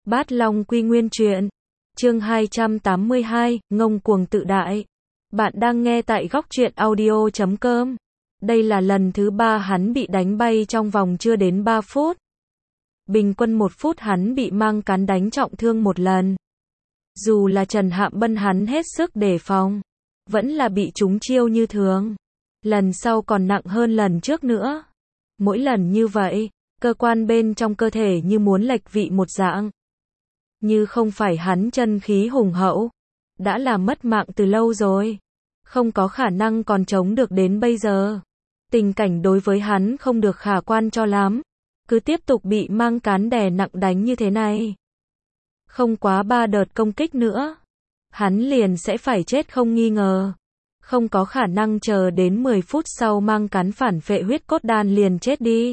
Bát Long Quy Nguyên Truyện, chương 282, ngông cuồng tự đại. Bạn đang nghe tại góc truyện audio.com. Đây là lần thứ 3 hắn bị đánh bay trong vòng chưa đến 3 phút. Bình quân 1 phút hắn bị mang cán đánh trọng thương một lần. Dù là Trần Hạm Bân hắn hết sức đề phòng, vẫn là bị trúng chiêu như thường. Lần sau còn nặng hơn lần trước nữa. Mỗi lần như vậy, cơ quan bên trong cơ thể như muốn lệch vị một dạng. Như không phải hắn chân khí hùng hậu, đã là mất mạng từ lâu rồi. Không có khả năng còn chống được đến bây giờ. Tình cảnh đối với hắn không được khả quan cho lắm. Cứ tiếp tục bị mang cán đè nặng đánh như thế này. Không quá 3 đợt công kích nữa, hắn liền sẽ phải chết không nghi ngờ. Không có khả năng chờ đến 10 phút sau mang cán phản phệ huyết cốt đan liền chết đi.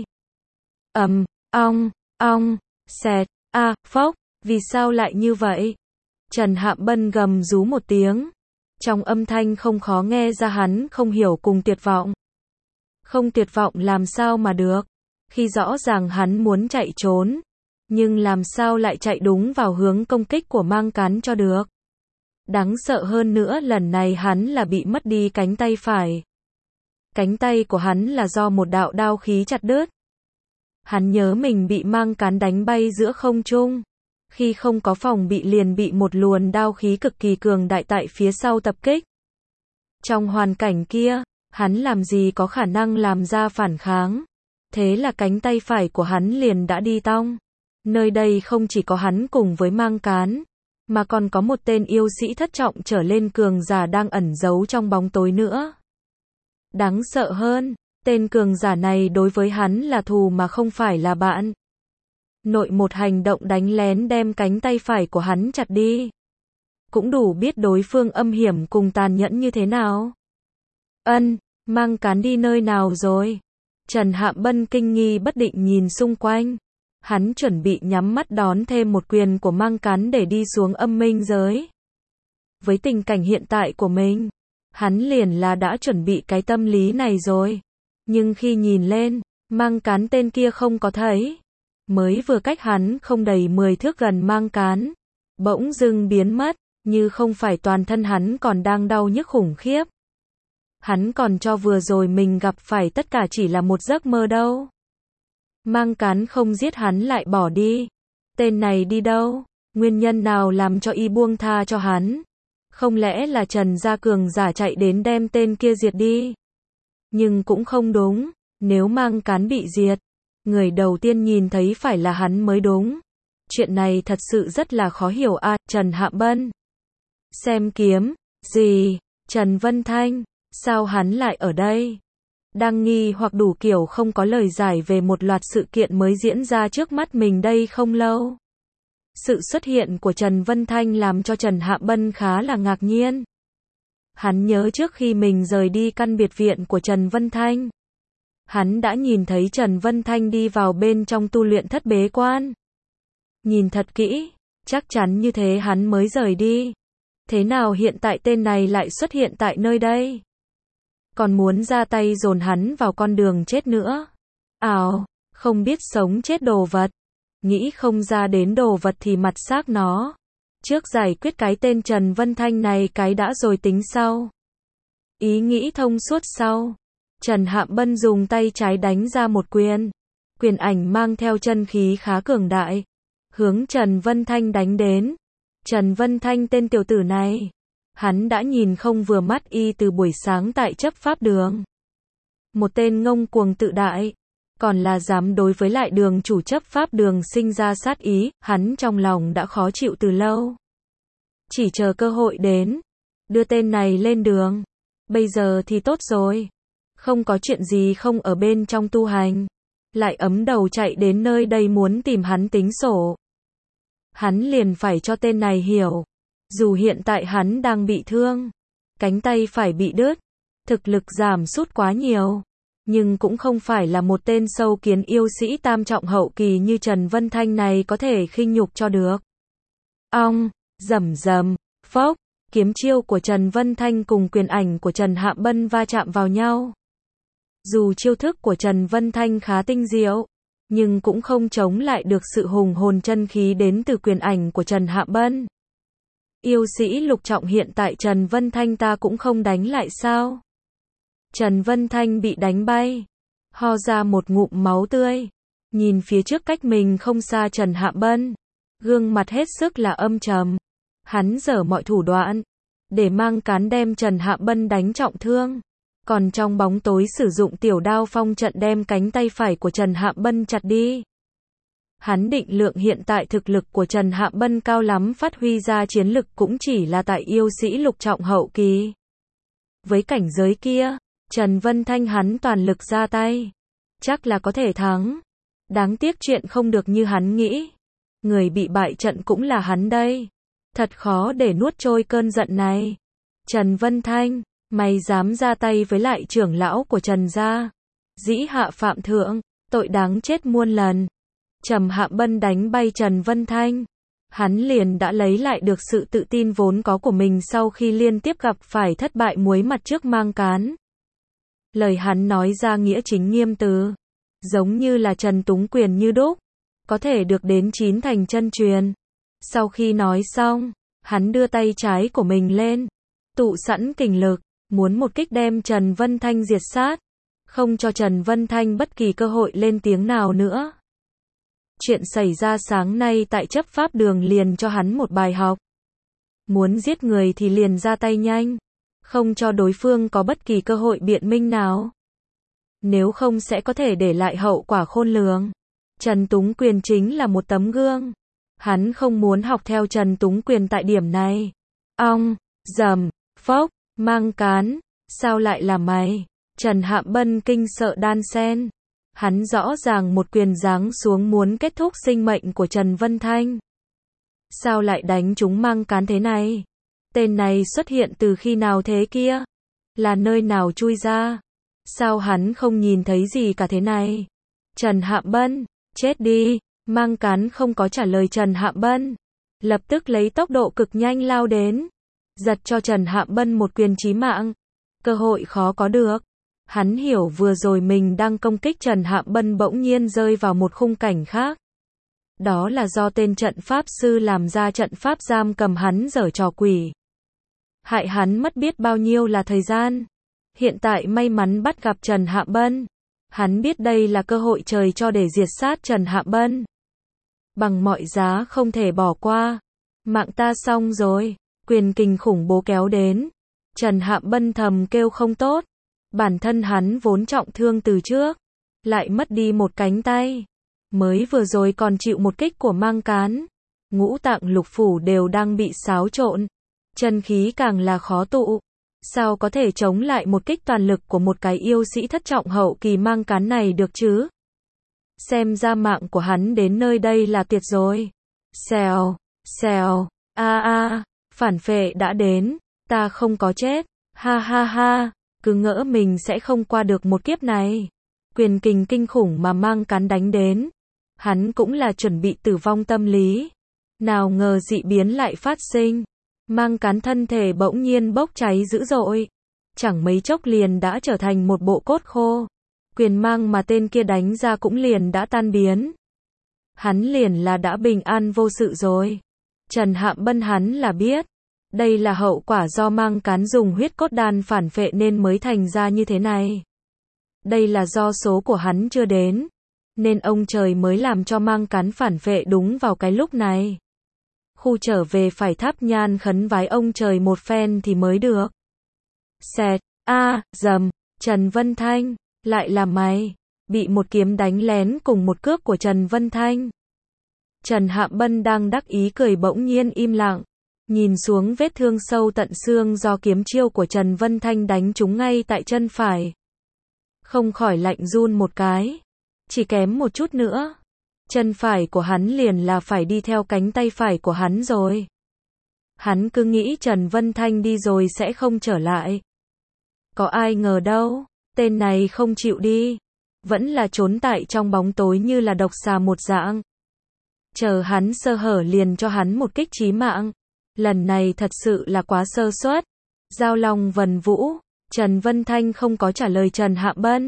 Ong, xẹt, phốc, vì sao lại như vậy? Trần Hạm Bân gầm rú một tiếng. Trong âm thanh không khó nghe ra hắn không hiểu cùng tuyệt vọng. Không tuyệt vọng làm sao mà được, khi rõ ràng hắn muốn chạy trốn, nhưng làm sao lại chạy đúng vào hướng công kích của mang cán cho được. Đáng sợ hơn nữa lần này hắn là bị mất đi cánh tay phải. Cánh tay của hắn là do một đạo đao khí chặt đứt. Hắn nhớ mình bị mang cán đánh bay giữa không trung. Khi không có phòng bị liền bị một luồng đao khí cực kỳ cường đại tại phía sau tập kích. Trong hoàn cảnh kia, hắn làm gì có khả năng làm ra phản kháng. Thế là cánh tay phải của hắn liền đã đi tong. Nơi đây không chỉ có hắn cùng với mang cán, mà còn có một tên yêu sĩ thất trọng trở lên cường giả đang ẩn giấu trong bóng tối nữa. Đáng sợ hơn, tên cường giả này đối với hắn là thù mà không phải là bạn. Nội một hành động đánh lén đem cánh tay phải của hắn chặt đi. Cũng đủ biết đối phương âm hiểm cùng tàn nhẫn như thế nào. Mang cán đi nơi nào rồi? Trần Hạm Bân kinh nghi bất định nhìn xung quanh. Hắn chuẩn bị nhắm mắt đón thêm một quyền của mang cán để đi xuống âm minh giới. Với tình cảnh hiện tại của mình, hắn liền là đã chuẩn bị cái tâm lý này rồi. Nhưng khi nhìn lên, mang cán tên kia không có thấy. Mới vừa cách hắn không đầy 10 thước gần mang cán, bỗng dưng biến mất, như không phải toàn thân hắn còn đang đau nhức khủng khiếp. Hắn còn cho vừa rồi mình gặp phải tất cả chỉ là một giấc mơ đâu. Mang cán không giết hắn lại bỏ đi. Tên này đi đâu? Nguyên nhân nào làm cho y buông tha cho hắn? Không lẽ là Trần gia cường giả chạy đến đem tên kia diệt đi? Nhưng cũng không đúng, nếu mang cán bị diệt, người đầu tiên nhìn thấy phải là hắn mới đúng. Chuyện này thật sự rất là khó hiểu Trần Hạm Bân. Xem kiếm, gì? Trần Vân Thanh, sao hắn lại ở đây? Đang nghi hoặc đủ kiểu không có lời giải về một loạt sự kiện mới diễn ra trước mắt mình đây không lâu. Sự xuất hiện của Trần Vân Thanh làm cho Trần Hạm Bân khá là ngạc nhiên. Hắn nhớ trước khi mình rời đi căn biệt viện của Trần Vân Thanh, hắn đã nhìn thấy Trần Vân Thanh đi vào bên trong tu luyện thất bế quan. Nhìn thật kỹ, chắc chắn như thế hắn mới rời đi. Thế nào hiện tại tên này lại xuất hiện tại nơi đây? Còn muốn ra tay dồn hắn vào con đường chết nữa. Không biết sống chết đồ vật. Nghĩ không ra đến đồ vật thì mặt xác nó. Trước giải quyết cái tên Trần Vân Thanh này cái đã rồi tính sau. Ý nghĩ thông suốt sau, Trần Hạm Bân dùng tay trái đánh ra một quyền. Quyền ảnh mang theo chân khí khá cường đại, hướng Trần Vân Thanh đánh đến. Trần Vân Thanh tên tiểu tử này, hắn đã nhìn không vừa mắt y từ buổi sáng tại chấp pháp đường. Một tên ngông cuồng tự đại, còn là dám đối với lại đường chủ chấp pháp đường sinh ra sát ý, hắn trong lòng đã khó chịu từ lâu. Chỉ chờ cơ hội đến, đưa tên này lên đường. Bây giờ thì tốt rồi. Không có chuyện gì không ở bên trong tu hành. Lại ấm đầu chạy đến nơi đây muốn tìm hắn tính sổ. Hắn liền phải cho tên này hiểu. Dù hiện tại hắn đang bị thương, cánh tay phải bị đứt, thực lực giảm sút quá nhiều, nhưng cũng không phải là một tên sâu kiến yêu sĩ tam trọng hậu kỳ như Trần Vân Thanh này có thể khinh nhục cho được. Rầm, phốc, kiếm chiêu của Trần Vân Thanh cùng quyền ảnh của Trần Hạm Bân va chạm vào nhau. Dù chiêu thức của Trần Vân Thanh khá tinh diệu, nhưng cũng không chống lại được sự hùng hồn chân khí đến từ quyền ảnh của Trần Hạ Bân. Yêu sĩ lục trọng hiện tại Trần Vân Thanh ta cũng không đánh lại sao? Trần Vân Thanh bị đánh bay, ho ra một ngụm máu tươi, nhìn phía trước cách mình không xa Trần Hạ Bân, gương mặt hết sức là âm trầm. Hắn giở mọi thủ đoạn để mang cán đem Trần Hạ Bân đánh trọng thương, còn trong bóng tối sử dụng tiểu đao phong trận đem cánh tay phải của Trần Hạ Bân chặt đi. Hắn định lượng hiện tại thực lực của Trần Hạ Bân cao lắm, phát huy ra chiến lực cũng chỉ là tại yêu sĩ lục trọng hậu kỳ. Với cảnh giới kia, Trần Vân Thanh hắn toàn lực ra tay, chắc là có thể thắng. Đáng tiếc chuyện không được như hắn nghĩ. Người bị bại trận cũng là hắn đây. Thật khó để nuốt trôi cơn giận này. Trần Vân Thanh, mày dám ra tay với lại trưởng lão của Trần gia, dĩ hạ phạm thượng, tội đáng chết muôn lần. Trầm Hạ Bân đánh bay Trần Vân Thanh, hắn liền đã lấy lại được sự tự tin vốn có của mình sau khi liên tiếp gặp phải thất bại muối mặt trước Mang Cán. Lời hắn nói ra nghĩa chính nghiêm từ, giống như là Trần Túng Quyền như đúc, có thể được đến 9 thành chân truyền. Sau khi nói xong, hắn đưa tay trái của mình lên, tụ sẵn kình lực, muốn một kích đem Trần Vân Thanh diệt sát, không cho Trần Vân Thanh bất kỳ cơ hội lên tiếng nào nữa. Chuyện xảy ra sáng nay tại chấp pháp đường liền cho hắn một bài học. Muốn giết người thì liền ra tay nhanh, không cho đối phương có bất kỳ cơ hội biện minh nào. Nếu không sẽ có thể để lại hậu quả khôn lường. Trần Túng Quyền chính là một tấm gương. Hắn không muốn học theo Trần Túng Quyền tại điểm này. Ong, dầm, phốc, Mang Cán, sao lại là mày? Trần Hạ Bân kinh sợ đan sen. Hắn rõ ràng một quyền giáng xuống muốn kết thúc sinh mệnh của Trần Vân Thanh. Sao lại đánh trúng Mang Cán thế này? Tên này xuất hiện từ khi nào thế kia? Là nơi nào chui ra? Sao hắn không nhìn thấy gì cả thế này? Trần Hạ Bân, chết đi. Mang Cán không có trả lời Trần Hạ Bân, lập tức lấy tốc độ cực nhanh lao đến, giật cho Trần Hạ Bân một quyền chí mạng. Cơ hội khó có được. Hắn hiểu vừa rồi mình đang công kích Trần Hạ Bân bỗng nhiên rơi vào một khung cảnh khác. Đó là do tên trận pháp sư làm ra trận pháp giam cầm hắn giở trò quỷ. Hại hắn mất biết bao nhiêu là thời gian. Hiện tại may mắn bắt gặp Trần Hạ Bân. Hắn biết đây là cơ hội trời cho để diệt sát Trần Hạ Bân. Bằng mọi giá không thể bỏ qua. Mạng ta xong rồi. Quyền kình khủng bố kéo đến. Trần Hạ Bân thầm kêu không tốt. Bản thân hắn vốn trọng thương từ trước, lại mất đi một cánh tay. Mới vừa rồi còn chịu một kích của Mang Cán. Ngũ tạng lục phủ đều đang bị xáo trộn. Chân khí càng là khó tụ. Sao có thể chống lại một kích toàn lực của một cái yêu sĩ thất trọng hậu kỳ Mang Cán này được chứ? Xem ra mạng của hắn đến nơi đây là tuyệt rồi. Xèo, xèo, phản phệ đã đến, ta không có chết, ha ha ha, cứ ngỡ mình sẽ không qua được một kiếp này. Quyền kình kinh khủng mà Mang Cán đánh đến, hắn cũng là chuẩn bị tử vong tâm lý. Nào ngờ dị biến lại phát sinh. Mang Cán thân thể bỗng nhiên bốc cháy dữ dội, chẳng mấy chốc liền đã trở thành một bộ cốt khô. Quyền mang mà tên kia đánh ra cũng liền đã tan biến. Hắn liền là đã bình an vô sự rồi. Trần Hạ Bân hắn là biết, đây là hậu quả do Mang Cán dùng huyết cốt đan phản phệ nên mới thành ra như thế này. Đây là do số của hắn chưa đến, nên ông trời mới làm cho Mang Cán phản phệ đúng vào cái lúc này. Khu trở về phải thắp nhang khấn vái ông trời một phen thì mới được. Xẹt, dầm, Trần Vân Thanh, lại là mày, bị một kiếm đánh lén cùng một cước của Trần Vân Thanh. Trần Hạ Bân đang đắc ý cười bỗng nhiên im lặng, nhìn xuống vết thương sâu tận xương do kiếm chiêu của Trần Vân Thanh đánh trúng ngay tại chân phải. Không khỏi lạnh run một cái, chỉ kém một chút nữa. Chân phải của hắn liền là phải đi theo cánh tay phải của hắn rồi. Hắn cứ nghĩ Trần Vân Thanh đi rồi sẽ không trở lại. Có ai ngờ đâu, tên này không chịu đi. Vẫn là trốn tại trong bóng tối như là độc xà một dạng. Chờ hắn sơ hở liền cho hắn một kích chí mạng. Lần này thật sự là quá sơ suất. Giao long vần vũ, Trần Vân Thanh không có trả lời Trần Hạ Bân.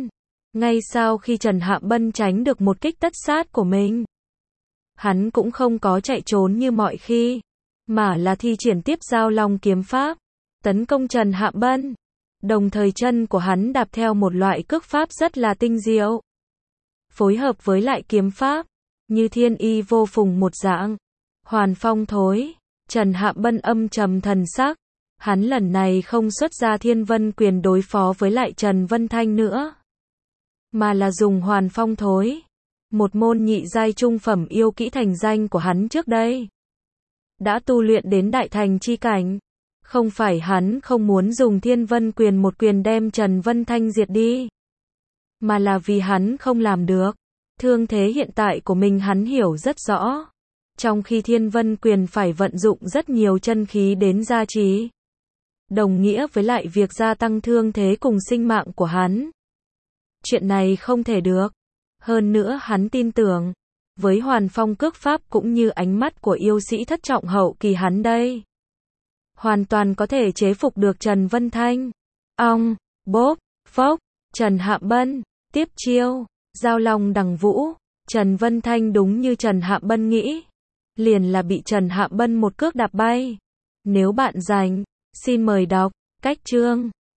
Ngay sau khi Trần Hạ Bân tránh được một kích tất sát của mình, hắn cũng không có chạy trốn như mọi khi, mà là thi triển tiếp Giao Long kiếm pháp, tấn công Trần Hạ Bân. Đồng thời chân của hắn đạp theo một loại cước pháp rất là tinh diệu, phối hợp với lại kiếm pháp, như thiên y vô phùng một dạng. Hoàn phong thối, Trần Hạ Bân âm trầm thần sắc, hắn lần này không xuất ra Thiên Vân Quyền đối phó với lại Trần Vân Thanh nữa, mà là dùng Hoàn phong thối, một môn nhị giai trung phẩm yêu kỹ thành danh của hắn trước đây, đã tu luyện đến đại thành chi cảnh. Không phải hắn không muốn dùng Thiên Vân Quyền một quyền đem Trần Vân Thanh diệt đi, mà là vì hắn không làm được. Thương thế hiện tại của mình hắn hiểu rất rõ, trong khi Thiên Vân Quyền phải vận dụng rất nhiều chân khí đến gia trì, đồng nghĩa với lại việc gia tăng thương thế cùng sinh mạng của hắn. Chuyện này không thể được. Hơn nữa hắn tin tưởng, với Hoàn Phong cước pháp cũng như ánh mắt của yêu sĩ thất trọng hậu kỳ hắn đây, hoàn toàn có thể chế phục được Trần Vân Thanh. Ong, bốp, phốc, Trần Hạ Bân, tiếp chiêu, Giao Long đằng vũ. Trần Vân Thanh đúng như Trần Hạ Bân nghĩ, liền là bị Trần Hạ Bân một cước đạp bay. Nếu bạn rảnh, xin mời đọc cách chương